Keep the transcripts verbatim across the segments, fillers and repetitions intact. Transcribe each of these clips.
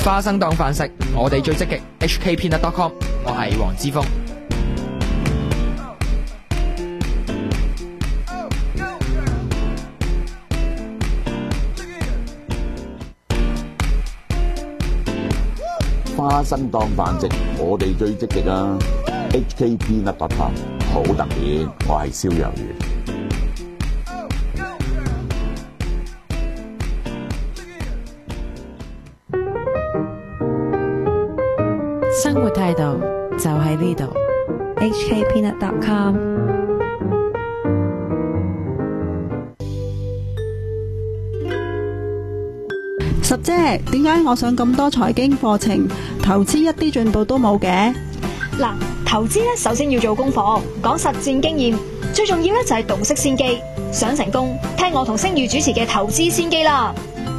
花生當飯食，我哋最積極 H K Peanut dot com， 我係黃之鋒。 花生當飯食，我哋最積極啊 ！H K Peanut dot com 好特別，我係燒魷魚。 生活態度就喺呢度 ，H K Peanut dot com。 十姐，點解我上咁多財經課程，投資一啲進步都冇嘅？ 嗱，投資咧首先要做功課，講實戰經驗，最重要咧就係洞悉先機。想成功，聽我同星宇主持嘅投資先機啦。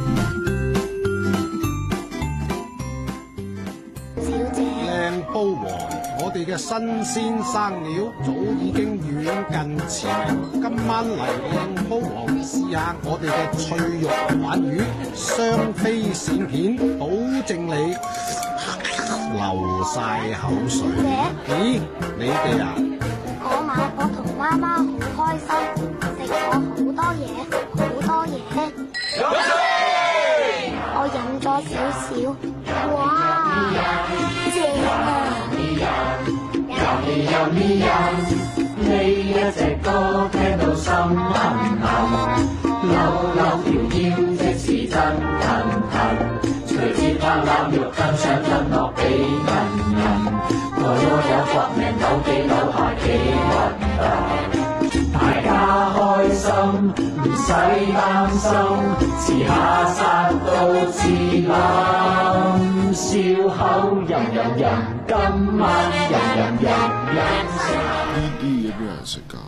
靚煲王，我哋嘅新鮮生料早已經遠近馳名。今晚嚟靚煲王試下我哋嘅脆肉鯇魚，雙飛鱔片，保證你流晒口水。咦，你哋啊？ 我買我同媽媽好開心，食咗好多嘢，好多嘢。我飲咗少少，哇，正啊！ 呢一隻歌聽到心痕痕，扭扭條腰即是真騰騰，隨節拍攬肉更想吞落俾人人，我有搏命扭幾扭下幾運動，大家開心唔使擔心，遲下殺到自冧，笑口吟吟吟，今晚吟吟吟吟。 呢啲嘢邊有人食㗎？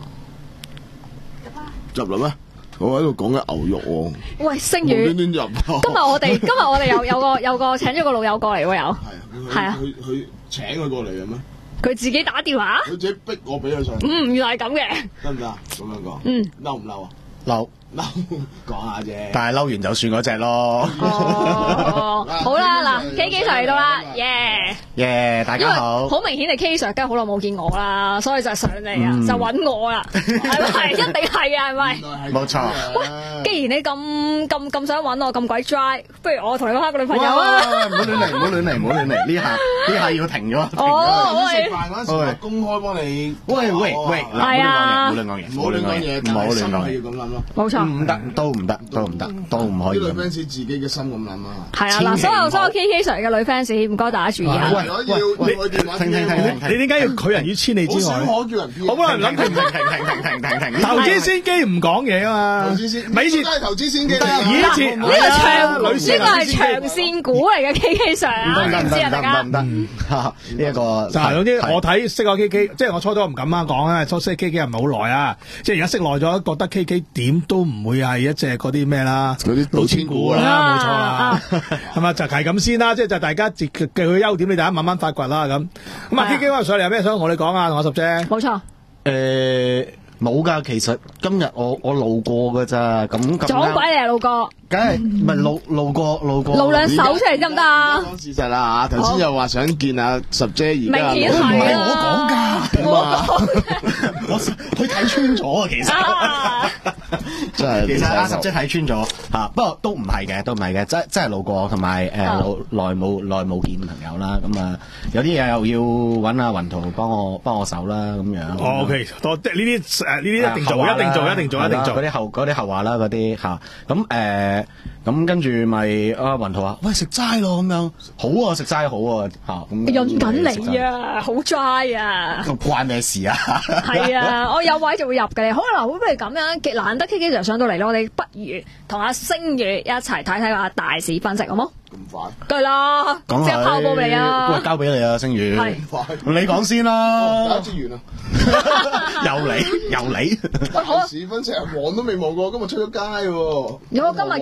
入嚟咩？我喺度講緊牛肉喎。 喂，星宇， 無端端入。 今日我哋今日我哋有有個有個請咗個老友過嚟喎，有。係啊。係啊。 佢佢請佢過嚟嘅咩？ 佢自己打電話。 佢自己逼我俾佢上。 嗯，原來係咁嘅。 得唔得啊？咁樣講。 嗯。 嬲唔嬲啊？ 嬲。 嬲，講下啫。 但係嬲完就算嗰隻咯。 哦，好啦，嗱 ，K K Sir 嚟到啦，耶！ 耶，大家好。 好明顯係 K Sir，梗係好耐冇見我啦，所以就上嚟啊，就揾我啦，係咪？一定係啊，係咪？ 冇錯。 喂，既然你咁咁咁想揾我，咁鬼 dry，不如我同你開個女朋友啊！ 唔好亂嚟，唔好亂嚟，唔好亂嚟，呢下呢下要停咗。 哦， 食飯嗰陣時，我公開幫你。 喂喂喂， 係啊， 唔好亂講嘢， 唔好亂講嘢， 唔好亂講嘢， 要咁諗咯。 冇錯。 唔得，都唔得，都唔得，都唔可以。 啲女 fans 自己嘅心咁諗啊。 係啊，嗱，所有所有 K K Sir 嘅女 fans，唔該大家注意啊。 喂喂喂， 停停停停， 你點解要拒人於千里之外？ 好少可叫人， 好多人諗停停停停停停停停。 投資先機唔講嘢啊嘛。 投資先， 咪先， 都係投資先機。 以前呢個長，呢個係長線股嚟嘅 K K Sir 啊， 唔知啊大家。唔得，呢一個就係總之我睇識個 K K，即係我初初唔敢啱講啊，初識 K K 又唔係好耐啊，即係而家識耐咗，覺得 K K 點都唔會係一隻嗰啲咩啦， 嗰啲老千股啦，冇錯啦，係嘛，就係咁先啦，即係就大家嘅佢優點，你大家慢慢發掘啦咁。咁啊 K K 話上嚟有咩想同我哋講啊？同我十姐。 冇錯。 誒，冇㗎，其實今日我我路過㗎咋，咁咁。 撞鬼你啊，路過。 梗係唔係路路過路過。 露兩手出嚟得唔得啊？ 講事實啦嚇，頭先又話想見阿十姐，而家明顯係我講㗎， 我我佢睇穿咗啊，其實。 真係。 其實阿十姐睇穿咗嚇，不過都唔係嘅，都唔係嘅，真真係路過，同埋誒耐冇耐冇見朋友啦，咁啊有啲嘢又要揾阿雲圖幫我幫我手啦，咁樣。 哦 OK，多呢啲誒呢啲一定做，一定做，一定做，一定做。 嗰啲後嗰啲後話啦，嗰啲嚇，咁誒。咁跟住咪阿雲圖話：喂，食齋咯咁樣，好啊，食齋好啊嚇咁。 潤緊你啊，好 dry 啊！ 關咩事啊？ 係啊，我有位就會入嘅。好啦，不如咁樣，難得 K K 就上到嚟咯，我哋不如同阿星宇一齊睇睇下大市分析，好冇？ 咁快？ 對啦，即係拋波俾你啊！ 喂，交俾你啊，星宇。係。你講先啦。 打資源啊！ 又你又你。 喂，好。市分析黃都未望過，今日出咗街喎。 有冇今日其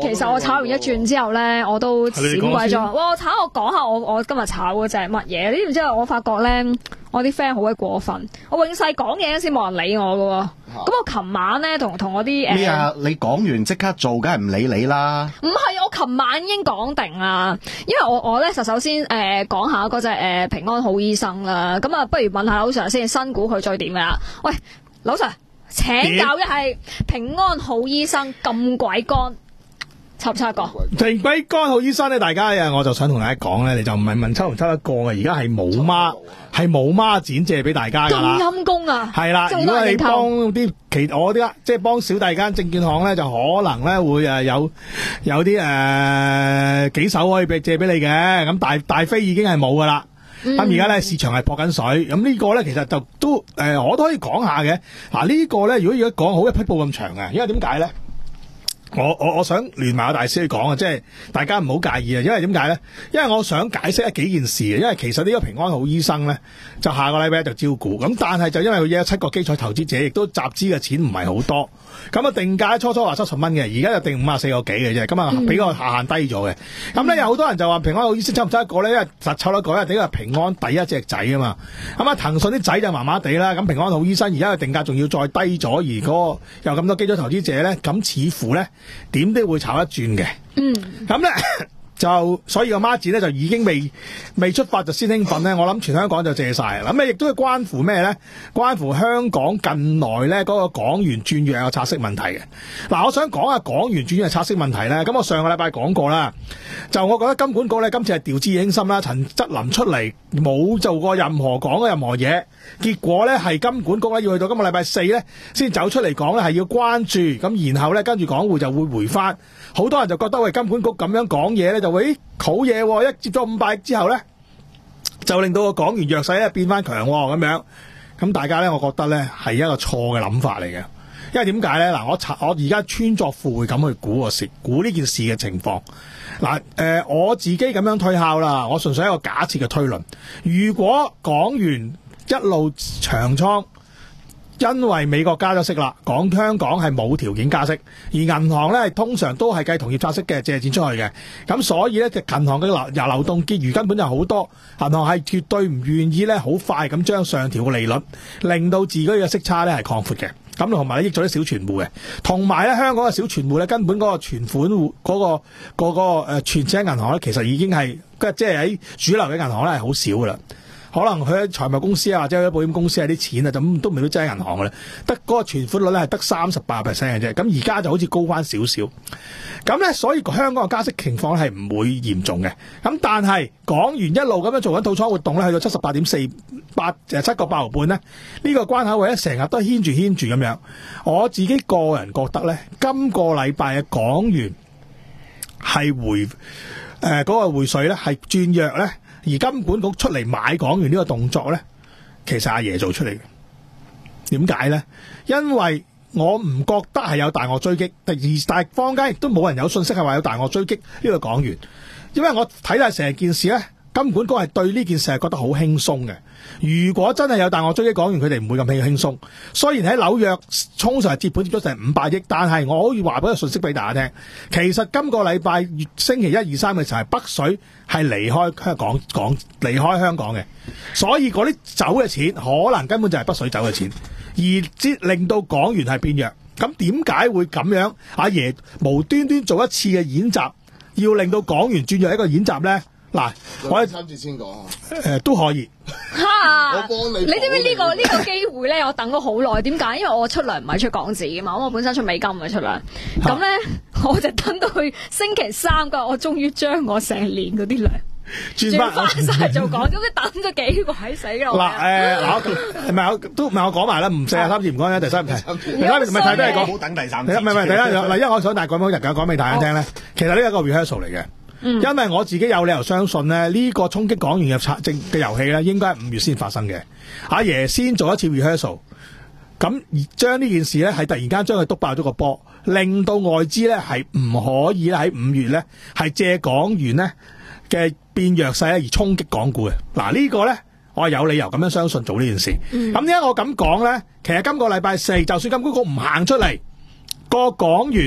其實我炒完一轉之後咧，我都閃鬼咗。哇！我炒我講下我我今日炒嗰隻乜嘢？呢然之後我發覺咧，我啲 friend 好鬼過分。我永世講嘢先冇人理我噶。咁、啊、我琴晚咧同同我啲誒咩啊？你講完即刻做，梗係唔理你啦。 唔係，我琴晚已經講定啦。因為我我咧就首先誒講、呃、下嗰隻誒平安好醫生啦。咁啊，不如問下劉 Sir 先，新股佢最點噶啦？喂，劉 Sir。請教一係平安好醫生咁鬼乾，抽唔抽一個？ 平鬼乾好醫生咧，大家啊，我就想同大家講咧，你就唔係問抽唔抽一個嘅，而家係冇孖，係冇孖展借俾大家噶啦。 咁陰公啊！ 係啦，如果你幫啲其我啲即係幫小弟間證券行咧，就可能咧會誒有有啲誒、呃、幾手可以俾借俾你嘅，咁大大飛已經係冇噶啦。咁而家咧市場係撲緊水，咁呢個咧其實就都誒、呃、我都可以講下嘅。嗱、啊這個、呢個咧如果如果講好一匹布咁長嘅，因為點解咧？我我我想連埋阿大師去講啊，即係大家唔好介意啊，因為點解咧？因為我想解釋一幾件事嘅，因為其實呢個平安好醫生咧就下個禮拜就招股，咁但係就因為佢有七個基礎投資者，亦都集資嘅錢唔係好多，咁啊定價初初話七十蚊嘅，而家就定五十四個幾嘅啫，咁啊比個下限低咗嘅。咁咧有好多人就話平安好醫生抽唔抽一個咧？因為實抽得個，因為呢個平安第一隻仔啊嘛。咁啊騰訊啲仔就麻麻地啦，咁平安好醫生而家嘅定價仲要再低咗，而嗰個有咁多基礎投資者咧，咁似乎咧。點都會炒一轉嘅，嗯，咁咧就所以個孖展咧就已經未未出發就先興奮咧，我諗全香港就借晒，咁咧亦都係關乎咩咧？關乎香港近來咧嗰個港元轉弱嘅拆息問題嘅。嗱，我想講下港元轉弱嘅拆息問題咧，咁我上個禮拜講過啦，就我覺得金管局咧今次係掉以輕心啦，陳則霖出嚟冇做過任何講嘅任何嘢。結果咧係金管局咧要去到今個禮拜四咧先走出嚟講咧係要關注，咁然後咧跟住港匯就會回翻，好多人就覺得喂金管局咁樣講嘢咧就會好嘢，一接咗五百億之後咧就令到個港元弱勢咧變翻強咁樣，咁大家咧我覺得咧係一個錯嘅諗法嚟嘅，因為點解咧？嗱，我查我而家穿鑿附會咁去估個事，估呢件事嘅情況。嗱，誒、呃、我自己咁樣推敲啦，我純粹係一個假設嘅推論，如果港元一路長倉，因為美國加咗息啦，講香港係冇條件加息，而銀行咧通常都係計同業拆息嘅借錢出去嘅，咁所以咧銀行嘅流流動結餘根本就好多，銀行係絕對唔願意咧好快咁將上調嘅利率，令到自己嘅息差咧係擴闊嘅，咁同埋咧益咗啲小存戶嘅，同埋咧香港嘅小存戶咧根本嗰個存款戶嗰、嗰個嗰、嗰個誒存錢喺銀行咧，其實已經係即係喺主流嘅銀行咧係好少噶啦。可能佢喺財務公司啊，或者喺保險公司啊啲錢啊，咁都未必擠喺銀行嘅咧，得嗰個存款率咧係得三十八 percent 嘅啫。咁而家就好似高翻少少，咁咧所以香港嘅加息情況係唔會嚴重嘅。咁但係港元一路咁樣做緊套倉活動咧，去到七十八點四八誒七個八毫半咧，呢個關口位咧成日都牽住牽住咁樣。我自己個人覺得咧，今個禮拜嘅港元係回誒嗰、呃嗰個匯水咧係轉弱咧。而金管局出嚟買港元呢個動作咧，其實阿爺做出嚟嘅。點解咧？因為我唔覺得係有大鱷追擊，而但係坊間亦都冇人有信息係話有大鱷追擊呢個港元。因為我睇晒成件事咧，金管局係對呢件事係覺得好輕鬆嘅。如果真係有大鱷追擊港元，佢哋唔會咁輕輕鬆。雖然喺紐約通常係接盤接咗成五百億，但係我可以話俾個信息俾大家聽，其實今個禮拜星期一二三嘅時候係北水係離開香港港離開香港嘅，所以嗰啲走嘅錢可能根本就係北水走嘅錢，而之令到港元係變弱。咁點解會咁樣？阿爺無端端做一次嘅演習，要令到港元轉弱一個演習咧？嗱，我三次先講啊， 誒都可以。 哈！ 我幫你， 你知唔知呢個呢個機會咧？我等咗好耐，點解？因為我出糧唔係出港紙噶嘛，咁我本身出美金唔係出糧，咁咧我就等到去星期三嗰日，我終於將我成年嗰啲糧轉翻晒做港紙，咁你等咗幾鬼死咯！ 嗱誒，嗱，唔係我都唔係我講埋啦，唔四十三次唔講啦，第三題，第三題唔係睇都係講， 唔好等第三次， 唔係唔係，第三嗱，因為我想大概講日講講俾大家聽咧，其實呢係個 rehearsal 嚟嘅。嗯、因為我自己有理由相信咧，呢、這個衝擊港元嘅策政嘅遊戲咧，應該係五月先發生嘅。阿爺先做一次 rehearsal， 咁而將呢件事咧係突然間將佢篤爆咗個波，令到外資咧係唔可以喺五月咧係借港元咧嘅變弱勢咧而衝擊港股嘅。嗱、這個、呢個咧我係有理由咁樣相信做呢件事。咁點解我咁講咧？其實今個禮拜四，就算金管局唔行出嚟，個港元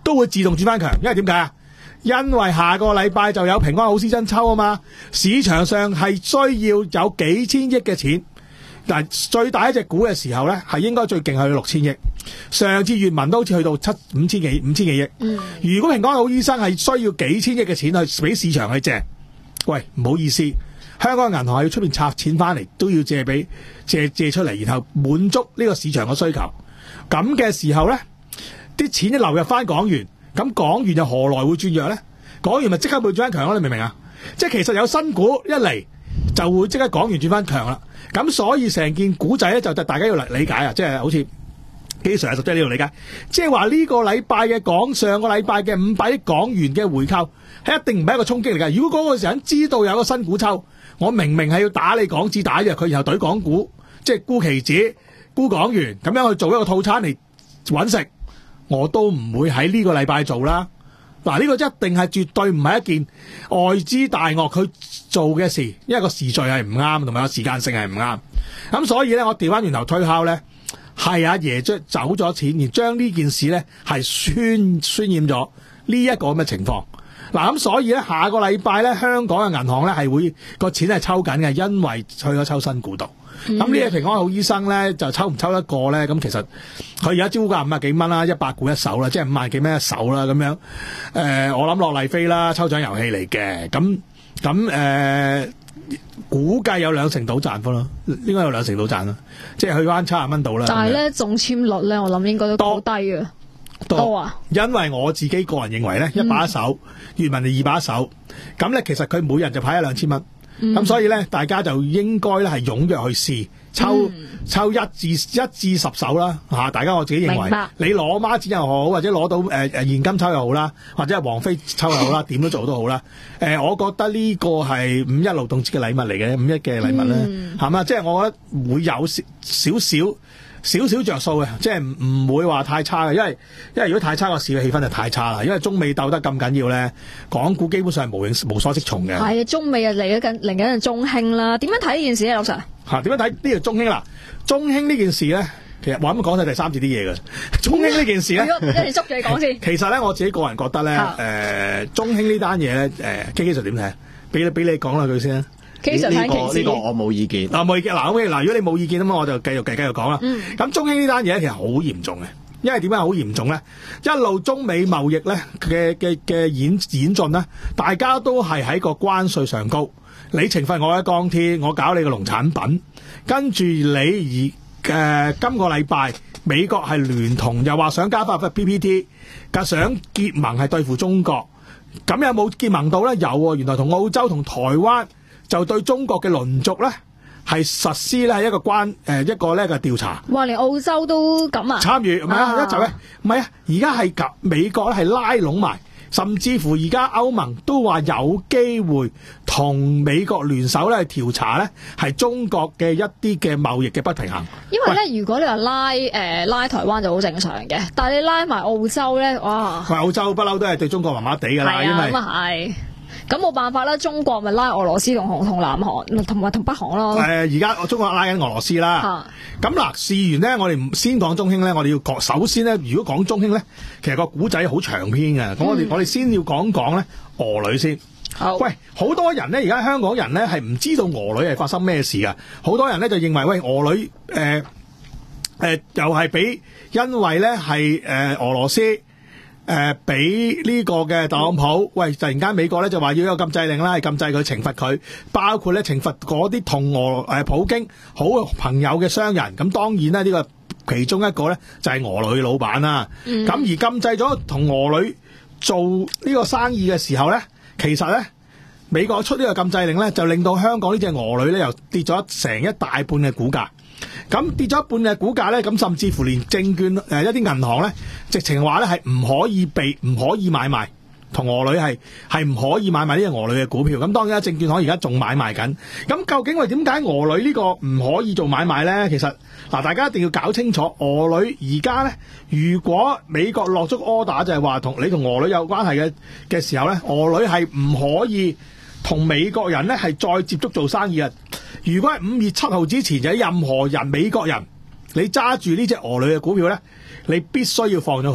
都會自動轉翻強，因為點解啊？因為下個禮拜就有平安好思珍抽啊嘛，市場上係需要有幾千億嘅錢。嗱，最大一隻股嘅時候咧，係應該最勁係六千億。上次粵文都好似去到七五千幾五千幾億。嗯，如果平安好醫生係需要幾千億嘅錢去俾市場去借，喂，唔好意思，香港銀行係要出邊拆錢翻嚟，都要借俾借借出嚟，然後滿足呢個市場嘅需求。咁嘅時候咧，啲錢一流入翻港元，咁港元又何來會轉弱咧？港元咪即刻會轉翻強咯？你明唔明啊？即係其實有新股一嚟就會即刻港元轉翻強啦。咁所以成件古仔咧就大家要理解啊，即係好似基常實在呢度理解，即係話呢個禮拜嘅港上個禮拜嘅五百億港元嘅回購係一定唔係一個衝擊嚟㗎。如果嗰個時候知道有個新股抽，我明明係要打你港紙打弱佢，然後懟港股，即係沽期指、沽港元咁樣去做一個套餐嚟揾食，我都唔會喺呢個禮拜做啦。嗱，呢個一定係絕對唔係一件外資大鱷佢做嘅事，因為個時序係唔啱，同埋個時間性係唔啱。咁所以咧，我調翻轉頭推敲咧，係阿爺將走咗錢，而將呢件事咧係渲渲染咗呢一個咁嘅情況。嗱，咁所以咧，下個禮拜咧，香港嘅銀行咧係會個錢係抽緊嘅，因為去咗抽新股度。咁呢隻平安好醫生咧就抽唔抽得過咧？咁其實佢而家招價五啊幾蚊啦，一百股一手啦，即係五萬幾蚊一手啦咁樣。誒、呃，我諗落麗飛啦，抽獎遊戲嚟嘅。咁咁誒，估計有兩成到賺幅咯，應該有兩成到賺啦，即係去翻七十蚊到啦。 但係咧中籤率咧，我諗應該都好低嘅。多，多啊！ 因為我自己個人認為咧，一把一手，粵文就二把一手，咁咧其實佢每人就派一兩千蚊。咁、嗯、所以咧，大家就應該咧係踴躍去試抽、嗯、抽一至一至十手啦嚇。大家我自己認為，你攞孖展又好，或者攞到誒誒、呃、現金抽又好啦，或者係王菲抽又好啦，點都做都好啦。誒、呃，我覺得呢個係五一勞動節嘅禮物嚟嘅，五一嘅禮物咧，係、嗯、嘛？即係我覺得會有少少少。少少着數嘅，即係唔唔會話太差嘅，因為因為如果太差個市嘅氣氛就太差啦。因為中美鬥得咁緊要咧，港股基本上係無影無所適從嘅。係啊，中美啊嚟緊嚟緊中興啦，點樣睇呢件事咧，老 Sir？嚇點樣睇呢個中興啦？中興呢件事咧，其實我啱啱講晒第三節啲嘢嘅。中興呢件事咧，一齊捉住你講先。其實咧，我自己個人覺得咧，誒、呃、中興呢單嘢咧，誒 K K Sir 點睇？俾你俾你講兩句先啊。 呢、這個呢、這個我冇意見。嗱冇意見，嗱 OK， 嗱如果你冇意見咁，我就繼續繼繼續講啦。咁、嗯、中興呢單嘢咧，其實好嚴重嘅，因為點解好嚴重咧？一路中美貿易咧嘅嘅嘅演演進咧，大家都係喺個關稅上高，你懲罰我嘅鋼鐵，我搞你個農產品，跟住你而誒、呃、今個禮拜美國係聯同又話想加翻 P P T， 想結盟係對付中國，咁有冇結盟到咧？有喎，原來同澳洲同台灣。就對中國嘅鄰族咧，係實施咧係一個關誒、呃、一個咧嘅調查。哇！連澳洲都咁啊？參與唔係啊？一就咧唔係啊！而家係及美國咧係拉攏埋，甚至乎而家歐盟都話有機會同美國聯手咧調查咧係中國嘅一啲嘅貿易嘅不平衡。因為咧，如果你話拉誒、呃、拉台灣就好正常嘅，但係你拉埋澳洲咧，哇！喂，澳洲不嬲都係對中國麻麻地㗎啦，啊、因為咁啊係。咁冇辦法啦，中國咪拉俄羅斯同紅同南韓同埋同北韓咯。誒、呃，而家中國拉緊俄羅斯啦。咁嗱，試完咧，我哋先講中興咧，我哋要講首先咧，如果講中興咧，其實個古仔好長篇嘅。咁、嗯、我哋我哋先要講講咧俄女先。好。喂，好多人咧，而家香港人咧係唔知道俄女係發生咩事㗎。好多人咧就認為喂俄女誒誒、呃呃、又係俾因為咧係誒俄羅斯。誒、呃，俾呢個嘅特朗普，喂，突然間美國咧就話要有禁制令啦，係禁制佢懲罰佢，包括咧懲罰嗰啲同俄誒普京好朋友嘅商人。咁當然咧呢、這個其中一個咧就係、是、俄女老闆啦。咁、嗯、而禁制咗同俄女做呢個生意嘅時候咧，其實咧美國出呢個禁制令咧，就令到香港呢隻俄女咧又跌咗成一大半嘅股價。咁跌咗一半嘅股價咧，咁甚至乎連證券誒、呃、一啲銀行咧，直情話咧係唔可以被唔可以買賣同俄女係係唔可以買賣呢隻俄女嘅股票。咁當然啦，證券行而家仲買賣緊。咁究竟為點解俄女呢個唔可以做買賣咧？其實嗱，大家一定要搞清楚，俄女而家咧，如果美國落足 order 就係話同你同俄女有關係嘅嘅時候咧，俄女係唔可以同美國人咧係再接觸做生意啊！如果係五月七號之前有任何人美國人，你揸住呢隻俄女嘅股票咧，你必須要放咗佢。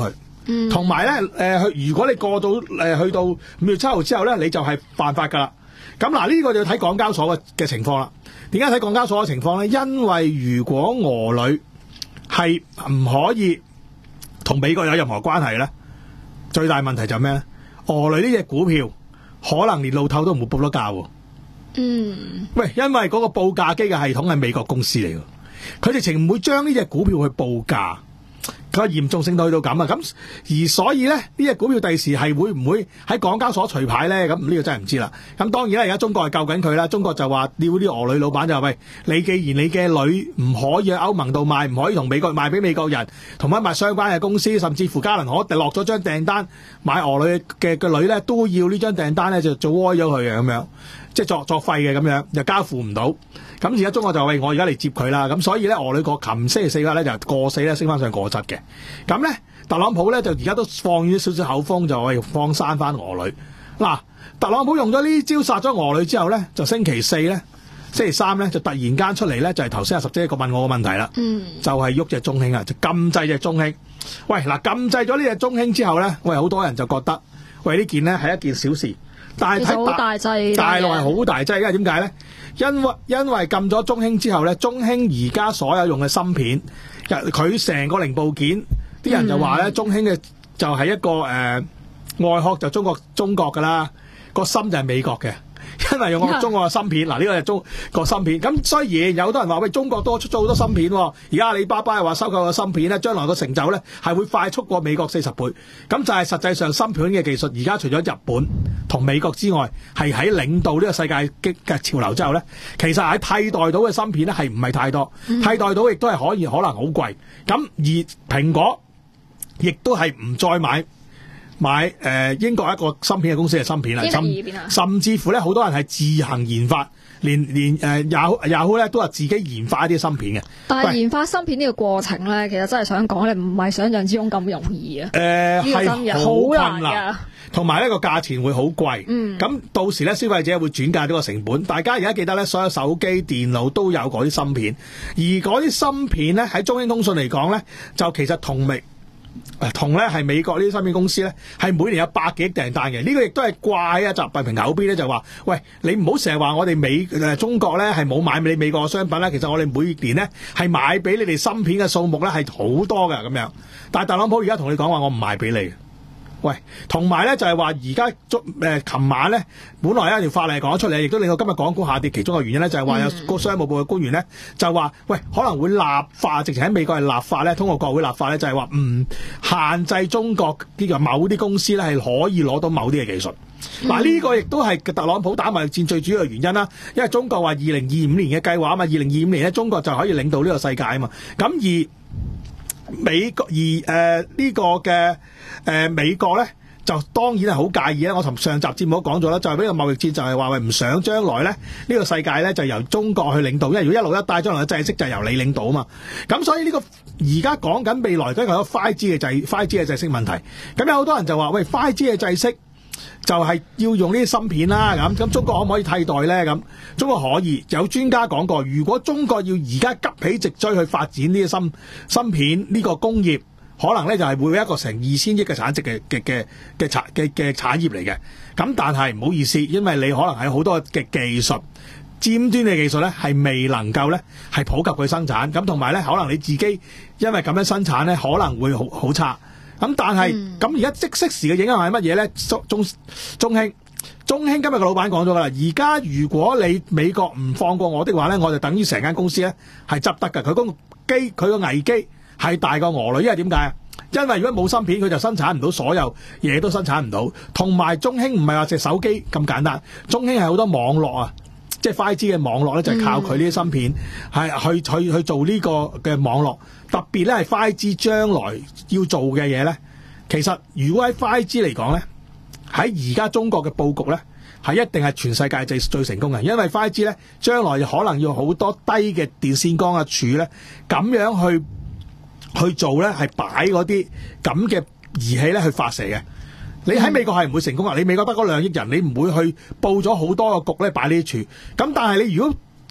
嗯， 同埋咧誒，如果你過到誒、呃、去到五月七號之後咧，你就係犯法㗎啦。咁嗱，呢個就要睇港交所嘅嘅情況啦。點解睇港交所嘅情況咧？因為如果俄女係唔可以同美國有任何關係咧，最大問題就係咩咧？俄女呢隻股票可能連路透都唔會報得價喎。 嗯， 喂，因為嗰個報價機嘅系統係美國公司嚟嘅，佢直情唔會將呢隻股票去報價。佢個嚴重性到去到咁啊！咁而所以咧，呢隻股票第時係會唔會喺港交所除牌咧？咁呢個真係唔知啦。咁當然啦，而家中國係救緊佢啦。中國就話要啲俄女老闆就話：喂，你既然你嘅女唔可以喺歐盟度賣，唔可以同美國賣俾美國人，同埋賣相關嘅公司，甚至乎加能可落咗張訂單買俄女嘅嘅女咧，都要呢張訂單咧就做歪咗佢嘅咁樣。即係作作廢嘅咁樣，又交付唔到。咁而家中國就喂，我而家嚟接佢啦。咁所以咧，俄女國琴星期四日咧就過四咧升翻上過七嘅。咁咧，特朗普咧就而家都放咗少少口風，就喂放生翻俄女。嗱，特朗普用咗呢招殺咗俄女之後咧，就星期四咧、星期三咧就突然間出嚟咧，就係頭先阿十姐一個問我個問題啦。嗯，就係喐隻中興啊，就禁制隻中興。喂，嗱，禁制咗呢隻中興之後咧，喂，好多人就覺得喂呢件咧係一件小事。但係睇大大陸係好大劑，因為點解咧？因為因為禁咗中興之後咧，中興而家所有用嘅芯片，佢成個零部件，啲人就話咧，中興嘅就係一個誒、呃、外殼就中國中國噶啦，個芯就係美國嘅。因為用我中國嘅芯片，嗱、這、呢個係中國芯片。咁雖然有好多人話喂，中國多出咗好多芯片，而家阿里巴巴又話收購個芯片咧，將來個成就咧係會快速過美國四十倍。咁就係實際上芯片嘅技術，而家除咗日本同美國之外，係喺領導呢個世界嘅潮流之後咧，其實喺替代到嘅芯片咧係唔係太多，嗯、替代到亦都係可以可能好貴。咁而蘋果亦都係唔再買。買誒、呃、英國一個芯片嘅公司嘅芯片啦，甚甚至乎咧好多人係自行研發，連連誒 Yahoo Yahoo 咧都係自己研發一啲芯片嘅。 但係研發芯片呢個過程咧，其實真係想講咧，唔係想象之中咁容易啊。誒係好困難， 同埋呢個價錢會好貴。嗯，咁到時咧消費者會轉嫁呢個成本。大家而家記得咧，所有手機、電腦都有嗰啲芯片，而嗰啲芯片咧喺中興通訊嚟講咧，就其實同美。同咧係美國呢啲芯片公司咧，係每年有百幾億訂單嘅。呢、這個亦都係怪啊！習近平口邊咧就話：喂，你唔好成日話我哋美誒、呃、中國咧係冇買俾你美國嘅商品啦。其實我哋每年咧係買俾你哋芯片嘅數目咧係好多㗎咁樣。但係特朗普而家同你講話，我唔賣俾你。喂，同埋咧就係話而家誒琴晚咧，本來有一條法例講咗出嚟，亦都令到今日港股下跌。其中嘅原因咧就係話有個商務部嘅官員咧就話：喂，可能會立法，直情喺美國係立法咧，通過國會立法咧，就係話唔限制中國呢個某啲公司咧係可以攞到某啲嘅技術。嗱、嗯，呢個亦都係特朗普打貿易戰最主要嘅原因啦。因為中國話二零二五年嘅計劃啊嘛，二零二五年咧中國就可以領導呢個世界啊嘛。咁而美國而誒呢、呃這個嘅誒、呃、美國咧就當然係好介意咧。我同上集節目都講咗啦，就係、是、呢個貿易戰就係話喂唔想將來咧呢、這個世界咧就由中國去領導，因為如果一路一帶將來嘅制式就係由你領導啊嘛。咁所以呢、這個而家講緊未來都係有 five G 嘅制 five G 嘅制式問題。咁有好多人就話喂 five G 嘅制式就係要用呢啲芯片啦，咁咁中國可唔可以替代咧？咁中國可以，有專家講過，如果中國要而家急起直追去發展呢啲芯芯片呢個工業，可能咧就係會有一個成二千億嘅產值嘅嘅嘅嘅產嘅嘅產業嚟嘅。咁但係唔好意思，因為你可能係好多嘅技術尖端嘅技術咧，係未能夠咧係普及佢生產。咁同埋咧，可能你自己因為咁樣生產咧，可能會好好差。咁但係咁而家即即時嘅影響係乜嘢咧？中中中興中興今日個老闆講咗噶啦，而家如果你美國唔放過我的話咧，我就等於成間公司咧係執得㗎。佢個機佢個危機係大過俄女，因為點解啊？因為如果冇芯片，佢就生產唔到，所有嘢都生產唔到。同埋中興唔係話隻手機咁簡單，中興係好多網絡啊，即係 five G 嘅網絡咧，就係靠佢呢啲芯片係、嗯、去去去做呢個嘅網絡。特別咧係 five G 將來要做嘅嘢咧，其實如果喺 five G 嚟講咧，喺而家中國嘅佈局咧，係一定係全世界最最成功嘅，因為 five G 咧將來可能要好多低嘅電線桿嘅柱咧，咁樣去去做咧，係擺嗰啲咁嘅儀器咧去發射嘅。你喺美國係唔會成功啊！你美國得嗰兩億人，你唔會去佈咗好多個局咧擺呢啲柱。咁但係你如果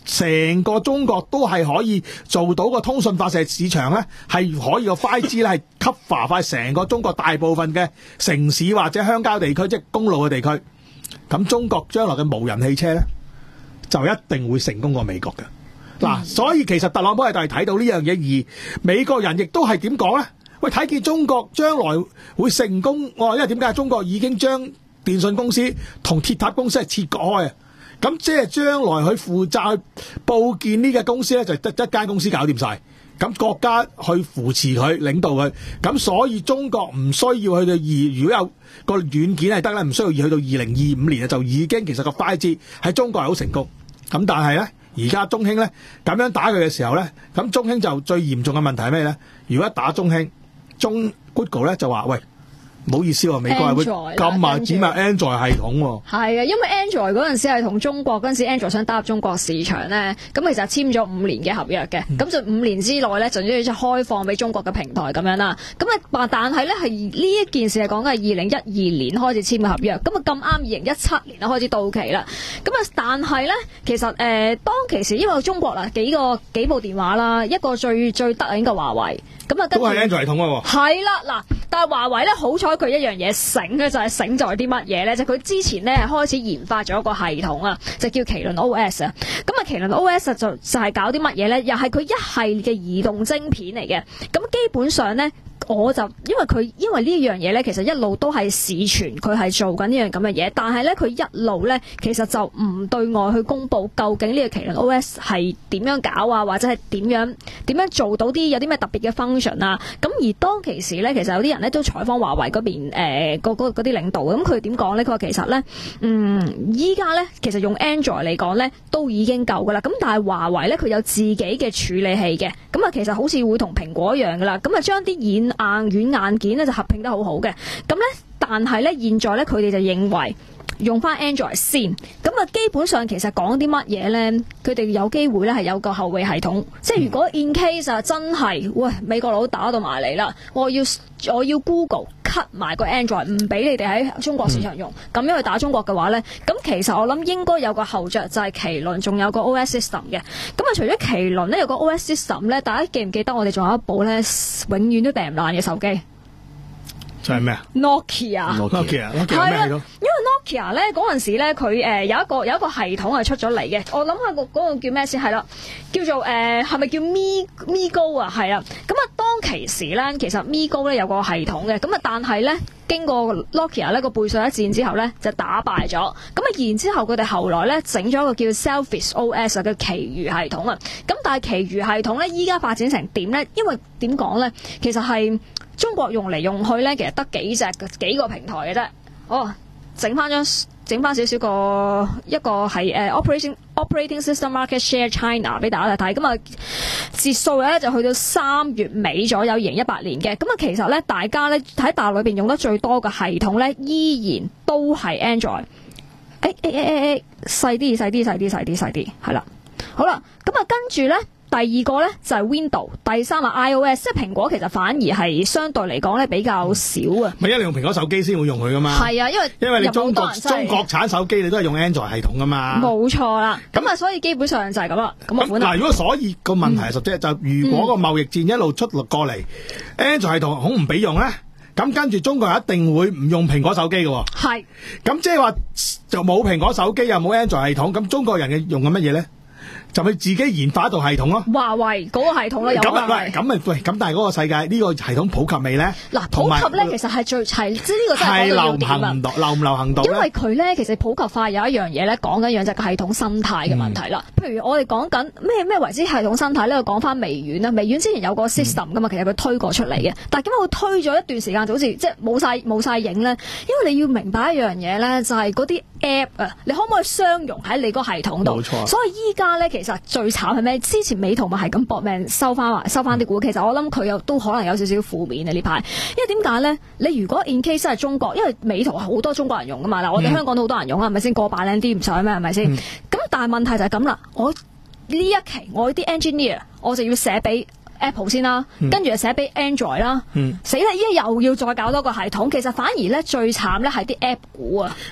成個中國都係可以做到個通訊發射市場咧，係可以個 五 G 咧係 cover 翻成個中國大部分嘅城市或者鄉郊地區，即係公路嘅地區。咁中國將來嘅無人汽車咧，就一定會成功過美國嘅。嗱、嗯，所以其實特朗普係睇到呢樣嘢，而美國人亦都係點講咧？喂，睇見中國將來會成功，我話因為點解中國已經將電信公司同鐵塔公司係切割開啊？咁即係將來佢負責去佈建呢個公司咧，就得一間公司搞掂晒。咁國家去扶持佢、領導佢。咁所以中國唔需要去到二，如果有個軟件係得咧，唔需要去到二零二五年啊，就已經其實個 五 G 喺中國係好成功。咁但係咧，而家中興咧咁樣打佢嘅時候咧，咁中興就最嚴重嘅問題係咩咧？如果一打中興，中 Google 咧就話喂。唔好意思喎，美國係會禁埋指埋 Android 系統喎。 係啊，因為 Android 嗰陣時係同中國嗰陣時 Android 想打入中國市場咧，咁其實簽咗五年嘅合約嘅，咁、嗯、就五年之內咧就要開放俾中國嘅平台咁樣啦。咁啊，但係咧係呢一件事係講緊係二零一二年開始簽嘅合約，咁啊咁啱二零一七年就開始到期啦。咁啊，但係咧其實誒、呃、當其時因為中國啦幾個幾部電話啦，一個最最得啊應該華為，咁啊跟住都係 Android 系統喎。係啦，嗱，但係華為咧好彩佢一樣嘢醒嘅就係醒在啲乜嘢咧？就佢、是、之前咧係開始研發咗一個系統啊，就叫麒麟 O S 啊。咁啊，麒麟 O S 就就係搞啲乜嘢咧？又係佢一系列嘅移動晶片嚟嘅。咁基本上咧。我就因為佢因為呢樣嘢咧，其實一路都係市傳佢係做緊呢樣咁嘅嘢，但係咧佢一路咧其實就唔對外去公佈究竟呢個麒麟 O S 係點樣搞啊，或者係點樣點樣做到啲有啲咩特別嘅 function 啊。咁而當其時咧，其實有啲人咧都採訪華為嗰邊誒嗰啲領導，咁佢點講咧？佢話其實咧，嗯，依家咧其實用 Android 嚟講咧都已經夠噶啦。咁但係華為咧佢有自己嘅處理器嘅，咁啊其實好似會同蘋果一樣噶啦。咁啊將啲軟硬軟硬件咧就合併得好好嘅，咁咧但係咧現在咧佢哋就認為用翻 Android 先，咁啊基本上其實講啲乜嘢咧，佢哋有機會咧係有個後備系統，即係如果 in case 啊真係喂美國佬打到埋嚟啦，我要我要 Google cut 埋個 Android 唔俾你哋喺中國市場用，咁、嗯、樣去打中國嘅話咧，咁其實我諗應該有個後着就係麒麟，仲有個 O S system 嘅。咁啊除咗麒麟咧有個 O S system 咧，大家記唔記得我哋仲有一部咧永遠都掟唔爛嘅手機？ 就係咩啊 ？Nokia，Nokia，係啊，因為 Nokia 咧嗰陣時咧佢誒有一個有一個系統係出咗嚟嘅，我諗下個嗰個叫咩先係啦，叫做誒係咪叫 Mi MiGo 啊？係啦，咁啊當其時咧其實 MiGo 咧有個系統嘅，咁啊但係咧經過 Nokia 呢個背水一戰之後咧就打敗咗，咁啊然之後佢哋後來咧整咗一個叫 Selfish O S 嘅其餘系統啊，咁但係其餘系統咧依家發展成點咧？因為點講咧，其實係。中國用嚟用去咧，其實得幾隻幾個平台嘅啫。哦，整翻張整翻少少個一個係誒 operating operating system market share China 俾大家睇。咁啊，節數咧就去到三月尾左右，二零一八年嘅。咁啊，其實咧大家咧喺大陸裏邊用得最多嘅系統咧，依然都係 Android。誒誒誒誒誒，細啲細啲細啲細啲細啲，係啦。好啦，咁啊跟住咧。第二個咧就係 Windows， 第三係 iOS， 即係蘋果其實反而係相對嚟講咧比較少啊。 咪一定用蘋果手機先會用佢噶嘛？ 係啊，因為因為你中國中國產手機你都係用 Android 系統噶嘛。冇錯啦，咁啊所以基本上就係咁啦。咁嗱，如果所以個問題係實際、嗯、就如果個貿易戰一路出落過嚟、嗯、，Android 系統好唔俾用咧，咁跟住中國人一定會唔用蘋果手機嘅喎。係。咁即係話就冇蘋果手機又冇 Android 系統，咁中國人嘅用緊乜嘢咧？就佢自己研發一套系統咯，華為嗰個系統咧有華為。咁咪喂，咁但係嗰個世界呢、呢個系統普及未咧？嗱，普及咧其實係最係即係呢個真係流行到流唔流行到？因為佢咧其實普及化有一樣嘢咧講緊樣就係個系統生態嘅問題啦、嗯。譬如我哋講緊咩咩為之系統生態咧，講翻微軟啦，微軟之前有個 system 噶嘛、嗯，其實佢推過出嚟嘅，但係點解佢推咗一段時間就好似即係冇晒冇晒影咧？因為你要明白一樣嘢咧，就係嗰啲 app 啊，你可唔可以相容喺你個系統度？冇錯。所以依家咧其實最慘係咩？之前美圖咪係咁搏命收翻埋收翻啲股，其實我諗佢又都可能有少少負面啊呢排。因為點解咧？你如果 in case 係中國，因為美圖係好多中國人用噶嘛，嗱我哋香港都好多人用啊，係咪先？過百零啲唔使咩？係咪先？咁、嗯、但係問題就係咁啦，我呢一期我啲 engineer 我就要寫俾 Apple 先啦，嗯、跟住就寫俾 Android 啦，死啦！依家又要再搞多個系統，其實反而咧最慘咧係啲 app 股啊。喂！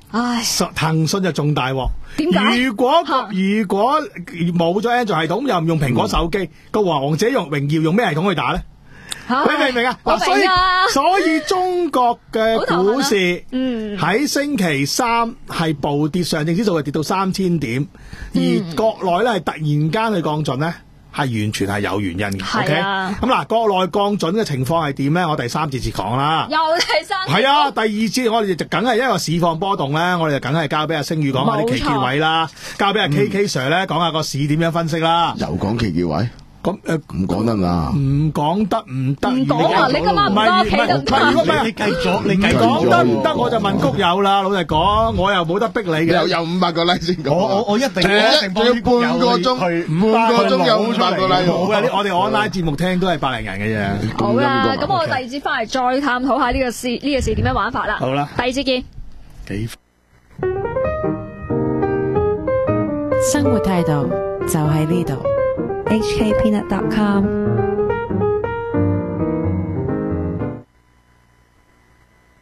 唉， 騰訊就仲大鑊。 點解？ 如果如果冇咗 Android 系統，又唔用蘋果手機，個王者用榮耀用咩系統去打咧？你明唔明啊？嗱，所以所以中國嘅股市喺星期三係暴跌，上證指數係跌到三千點，而國內咧係突然間去降準咧，係完全係有原因嘅。OK，咁嗱，國內降準嘅情況係點咧？我第三節節講啦。 又第三節。 係啊，第二節我哋就梗係因為市況波動咧，我哋就梗係交俾阿星宇講下啲期結位啦，交俾阿 K K Sir 咧講下個市點樣分析啦。 又講期結位。咁誒唔講得啦， 唔講得唔得？ 唔講啊！你今晚唔多企得唔得？ 你繼續，你繼續講得唔得？我就問谷友啦，老實講，我又冇得逼你嘅。 有有五百個 like 先講。 我我我一定一定幫啲谷友半個鐘，半個鐘有五百個 like。 冇嘅，我哋 online 節目聽都係百零人嘅啫。 好啦，咁我第二節翻嚟再探討下呢個市呢個市點樣玩法啦。 好啦， 第二節見。 幾生活態度就喺呢度。H K Peanut dot com